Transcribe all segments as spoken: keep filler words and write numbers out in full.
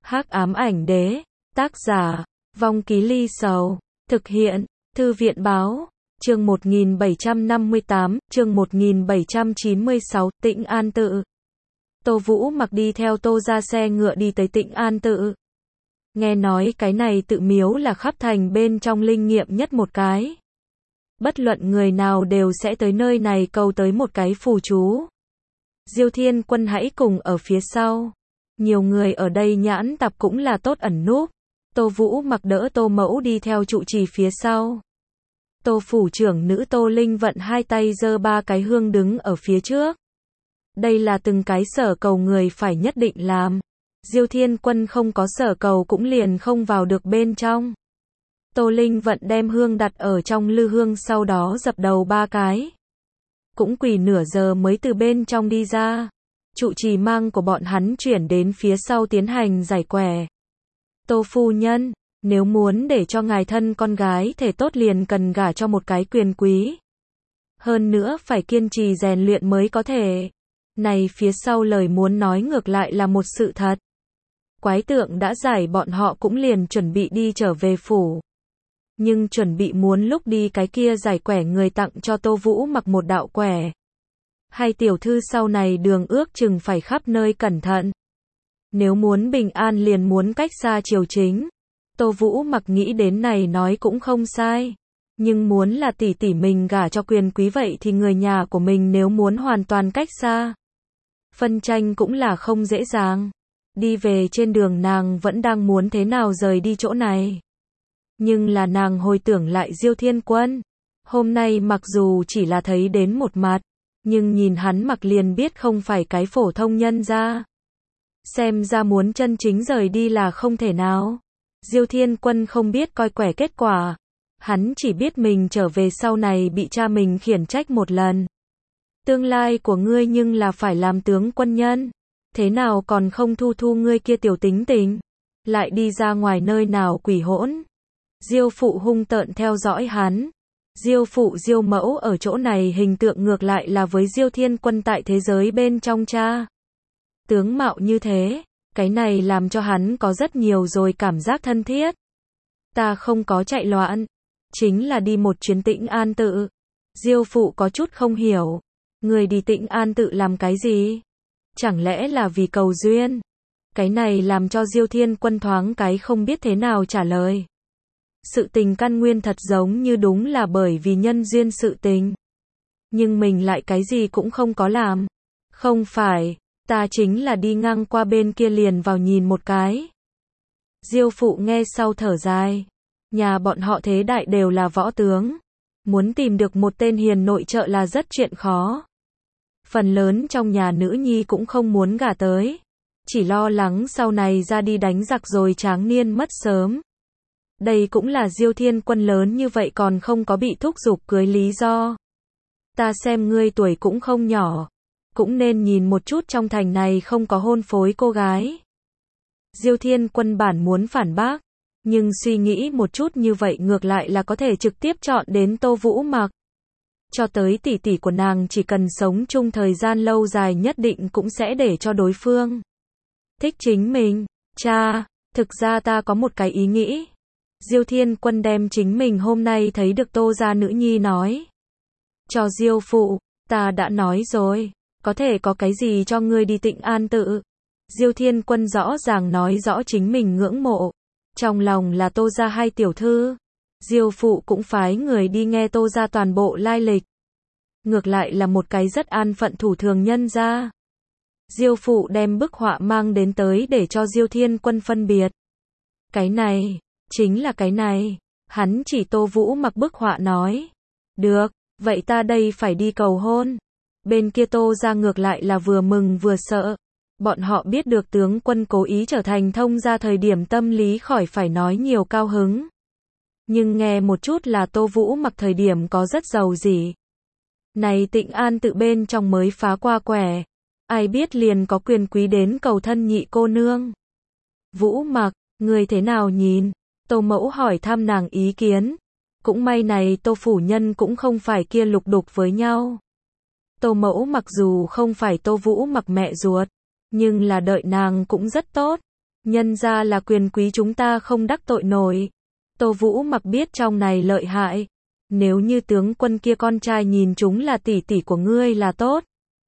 Hắc ám ảnh đế, tác giả, Vong Ký Ly Sầu, thực hiện, Thư viện báo, chương một nghìn bảy trăm năm mươi tám, chương một nghìn bảy trăm chín mươi sáu, Tĩnh An Tự. Tô Vũ Mặc đi theo Tô ra xe ngựa đi tới Tĩnh An Tự. Nghe nói cái này tự miếu là khắp thành bên trong linh nghiệm nhất một cái. Bất luận người nào đều sẽ tới nơi này cầu tới một cái phù chú. Diêu Thiên Quân hãy cùng ở phía sau. Nhiều người ở đây nhãn tạp cũng là tốt ẩn núp. Tô Vũ Mặc đỡ Tô Mẫu đi theo trụ trì phía sau. Tô phủ trưởng nữ Tô Linh Vận hai tay giơ ba cái hương đứng ở phía trước. Đây là từng cái sở cầu người phải nhất định làm. Diêu Thiên Quân không có sở cầu cũng liền không vào được bên trong. Tô Linh Vận đem hương đặt ở trong lư hương, sau đó dập đầu ba cái. Cũng quỳ nửa giờ mới từ bên trong đi ra. Trụ trì mang của bọn hắn chuyển đến phía sau tiến hành giải quẻ. Tô phu nhân, nếu muốn để cho ngài thân con gái thể tốt liền cần gả cho một cái quyền quý. Hơn nữa phải kiên trì rèn luyện mới có thể. Này phía sau lời muốn nói ngược lại là một sự thật. Quái tượng đã giải, bọn họ cũng liền chuẩn bị đi trở về phủ. Nhưng chuẩn bị muốn lúc đi cái kia giải quẻ người tặng cho Tô Vũ Mặc một đạo quẻ. Hay tiểu thư sau này đường ước chừng phải khắp nơi cẩn thận. Nếu muốn bình an liền muốn cách xa triều chính. Tô Vũ Mặc nghĩ đến này nói cũng không sai. Nhưng muốn là tỷ tỷ mình gả cho quyền quý vậy thì người nhà của mình nếu muốn hoàn toàn cách xa. Phân tranh cũng là không dễ dàng. Đi về trên đường nàng vẫn đang muốn thế nào rời đi chỗ này. Nhưng là nàng hồi tưởng lại Diêu Thiên Quân. Hôm nay mặc dù chỉ là thấy đến một mặt, nhưng nhìn hắn mặc liền biết không phải cái phổ thông nhân ra. Xem ra muốn chân chính rời đi là không thể nào. Diêu Thiên Quân không biết coi quẻ kết quả. Hắn chỉ biết mình trở về sau này bị cha mình khiển trách một lần. Tương lai của ngươi nhưng là phải làm tướng quân nhân. Thế nào còn không thu thu ngươi kia tiểu tính tình. Lại đi ra ngoài nơi nào quỷ hỗn. Diêu phụ hung tợn theo dõi hắn. Diêu phụ Diêu mẫu ở chỗ này hình tượng ngược lại là với Diêu Thiên Quân tại thế giới bên trong cha. Tướng mạo như thế, cái này làm cho hắn có rất nhiều rồi cảm giác thân thiết. Ta không có chạy loạn, chính là đi một chuyến Tĩnh An Tự. Diêu phụ có chút không hiểu, người đi Tĩnh An Tự làm cái gì? Chẳng lẽ là vì cầu duyên? Cái này làm cho Diêu Thiên Quân thoáng cái không biết thế nào trả lời. Sự tình căn nguyên thật giống như đúng là bởi vì nhân duyên sự tình. Nhưng mình lại cái gì cũng không có làm. Không phải, ta chính là đi ngang qua bên kia liền vào nhìn một cái. Diêu phụ nghe sau thở dài. Nhà bọn họ thế đại đều là võ tướng. Muốn tìm được một tên hiền nội trợ là rất chuyện khó. Phần lớn trong nhà nữ nhi cũng không muốn gả tới. Chỉ lo lắng sau này ra đi đánh giặc rồi tráng niên mất sớm. Đây cũng là Diêu Thiên Quân lớn như vậy còn không có bị thúc giục cưới lý do. Ta xem ngươi tuổi cũng không nhỏ. Cũng nên nhìn một chút trong thành này không có hôn phối cô gái. Diêu Thiên Quân bản muốn phản bác. Nhưng suy nghĩ một chút như vậy ngược lại là có thể trực tiếp chọn đến Tô Vũ Mặc. Cho tới tỷ tỷ của nàng chỉ cần sống chung thời gian lâu dài nhất định cũng sẽ để cho đối phương thích chính mình. Cha, thực ra ta có một cái ý nghĩ. Diêu Thiên Quân đem chính mình hôm nay thấy được Tô gia nữ nhi nói. Cho Diêu phụ, ta đã nói rồi, có thể có cái gì cho ngươi đi Tĩnh An Tự. Diêu Thiên Quân rõ ràng nói rõ chính mình ngưỡng mộ. Trong lòng là Tô gia hai tiểu thư. Diêu phụ cũng phái người đi nghe Tô gia toàn bộ lai lịch. Ngược lại là một cái rất an phận thủ thường nhân ra. Diêu phụ đem bức họa mang đến tới để cho Diêu Thiên Quân phân biệt. Cái này, chính là cái này. Hắn chỉ Tô Vũ Mặc bức họa nói. Được, vậy ta đây phải đi cầu hôn. Bên kia Tô gia ngược lại là vừa mừng vừa sợ. Bọn họ biết được tướng quân cố ý trở thành thông gia thời điểm tâm lý khỏi phải nói nhiều cao hứng. Nhưng nghe một chút là Tô Vũ Mặc thời điểm có rất giàu gì. Này Tĩnh An Tự bên trong mới phá qua quẻ. Ai biết liền có quyền quý đến cầu thân nhị cô nương. Vũ Mặc, người thế nào nhìn? Tô mẫu hỏi thăm nàng ý kiến. Cũng may này Tô phủ nhân cũng không phải kia lục đục với nhau. Tô mẫu mặc dù không phải Tô Vũ Mặc mẹ ruột, nhưng là đợi nàng cũng rất tốt. Nhân ra là quyền quý chúng ta không đắc tội nổi. Tô Vũ Mặc biết trong này lợi hại. Nếu như tướng quân kia con trai nhìn chúng là tỷ tỷ của ngươi là tốt.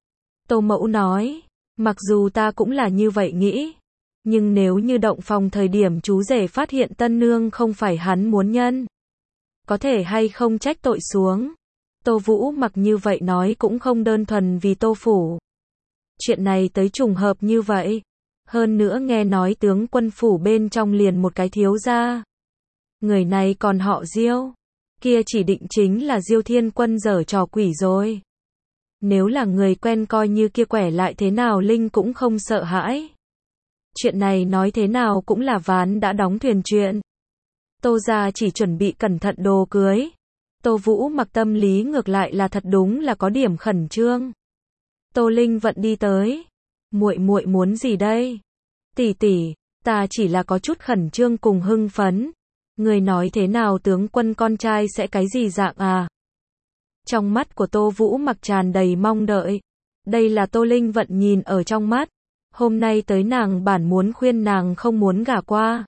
Tô Mẫu nói, mặc dù ta cũng là như vậy nghĩ. Nhưng nếu như động phòng thời điểm chú rể phát hiện tân nương không phải hắn muốn nhân. Có thể hay không trách tội xuống. Tô Vũ Mặc như vậy nói cũng không đơn thuần vì Tô Phủ. Chuyện này tới trùng hợp như vậy. Hơn nữa nghe nói tướng quân phủ bên trong liền một cái thiếu gia. Người này còn họ Diêu. Kia chỉ định chính là Diêu Thiên Quân giở trò quỷ rồi. Nếu là người quen coi như kia quẻ lại thế nào Linh cũng không sợ hãi. Chuyện này nói thế nào cũng là ván đã đóng thuyền chuyện. Tô gia chỉ chuẩn bị cẩn thận đồ cưới. Tô Vũ Mặc tâm lý ngược lại là thật đúng là có điểm khẩn trương. Tô Linh Vận đi tới. Muội muội muốn gì đây? Tỷ tỷ, ta chỉ là có chút khẩn trương cùng hưng phấn. Người nói thế nào tướng quân con trai sẽ cái gì dạng à? Trong mắt của Tô Vũ Mặc tràn đầy mong đợi. Đây là Tô Linh Vận nhìn ở trong mắt. Hôm nay tới nàng bản muốn khuyên nàng không muốn gả qua.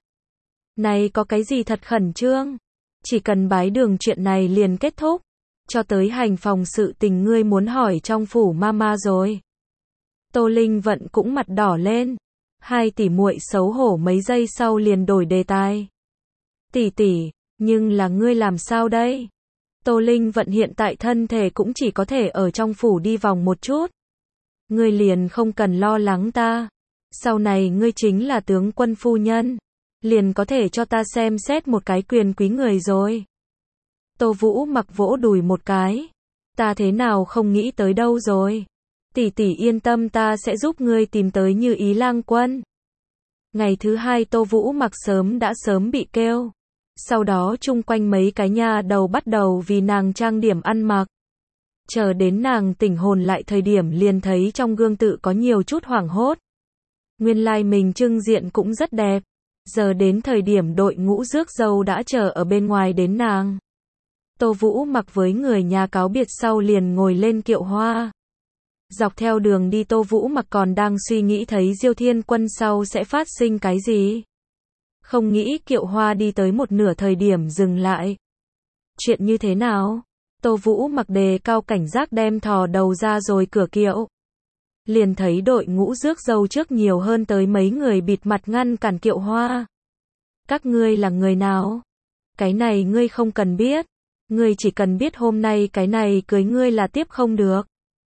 Này có cái gì thật khẩn trương? Chỉ cần bái đường chuyện này liền kết thúc. Cho tới hành phòng sự tình ngươi muốn hỏi trong phủ mama rồi. Tô Linh Vận cũng mặt đỏ lên. Hai tỷ muội xấu hổ mấy giây sau liền đổi đề tài. Tỷ tỷ, nhưng là ngươi làm sao đây? Tô Linh Vận hiện tại thân thể cũng chỉ có thể ở trong phủ đi vòng một chút. Ngươi liền không cần lo lắng ta. Sau này ngươi chính là tướng quân phu nhân. Liền có thể cho ta xem xét một cái quyền quý người rồi. Tô Vũ Mặc vỗ đùi một cái. Ta thế nào không nghĩ tới đâu rồi. Tỷ tỷ yên tâm ta sẽ giúp ngươi tìm tới Như Ý lang quân. Ngày thứ hai Tô Vũ Mặc sớm đã sớm bị kêu. Sau đó chung quanh mấy cái nha đầu bắt đầu vì nàng trang điểm ăn mặc. Chờ đến nàng tỉnh hồn lại thời điểm liền thấy trong gương tự có nhiều chút hoảng hốt. Nguyên lai mình trưng diện cũng rất đẹp. Giờ đến thời điểm đội ngũ rước dâu đã chờ ở bên ngoài đến nàng. Tô Vũ Mặc với người nhà cáo biệt sau liền ngồi lên kiệu hoa. Dọc theo đường đi Tô Vũ Mặc còn đang suy nghĩ thấy Diêu Thiên Quân sau sẽ phát sinh cái gì. Không nghĩ kiệu hoa đi tới một nửa thời điểm dừng lại. Chuyện như thế nào? Tô Vũ Mặc đề cao cảnh giác đem thò đầu ra rồi cửa kiệu. Liền thấy đội ngũ rước dâu trước nhiều hơn tới mấy người bịt mặt ngăn cản kiệu hoa. Các ngươi là người nào? Cái này ngươi không cần biết. Ngươi chỉ cần biết hôm nay cái này cưới ngươi là tiếp không được.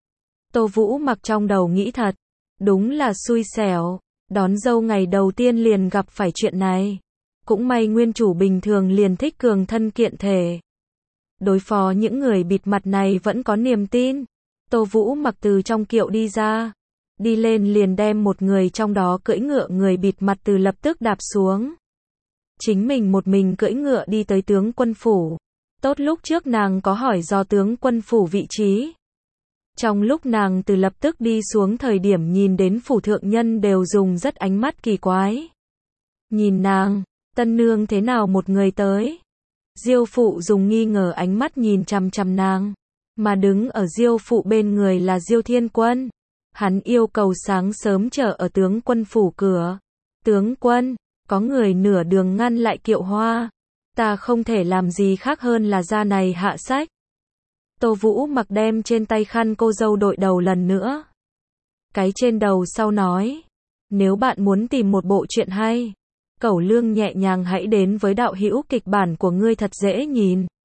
Tô Vũ Mặc trong đầu nghĩ thật. Đúng là xui xẻo. Đón dâu ngày đầu tiên liền gặp phải chuyện này. Cũng may nguyên chủ bình thường liền thích cường thân kiện thể. Đối phó những người bịt mặt này vẫn có niềm tin. Tô Vũ Mặc từ trong kiệu đi ra. Đi lên liền đem một người trong đó cưỡi ngựa người bịt mặt từ lập tức đạp xuống. Chính mình một mình cưỡi ngựa đi tới tướng quân phủ. Tốt lúc trước nàng có hỏi do tướng quân phủ vị trí. Trong lúc nàng từ lập tức đi xuống thời điểm nhìn đến phủ thượng nhân đều dùng rất ánh mắt kỳ quái. Nhìn nàng, tân nương thế nào một người tới. Diêu phụ dùng nghi ngờ ánh mắt nhìn chằm chằm nàng. Mà đứng ở Diêu phụ bên người là Diêu Thiên Quân. Hắn yêu cầu sáng sớm chờ ở tướng quân phủ cửa. Tướng quân, có người nửa đường ngăn lại kiệu hoa. Ta không thể làm gì khác hơn là ra này hạ sách. Tô Vũ Mặc đem trên tay khăn cô dâu đội đầu lần nữa. Cái trên đầu sau nói. Nếu bạn muốn tìm một bộ truyện hay, Cẩu Lương nhẹ nhàng hãy đến với đạo hữu kịch bản của ngươi thật dễ nhìn.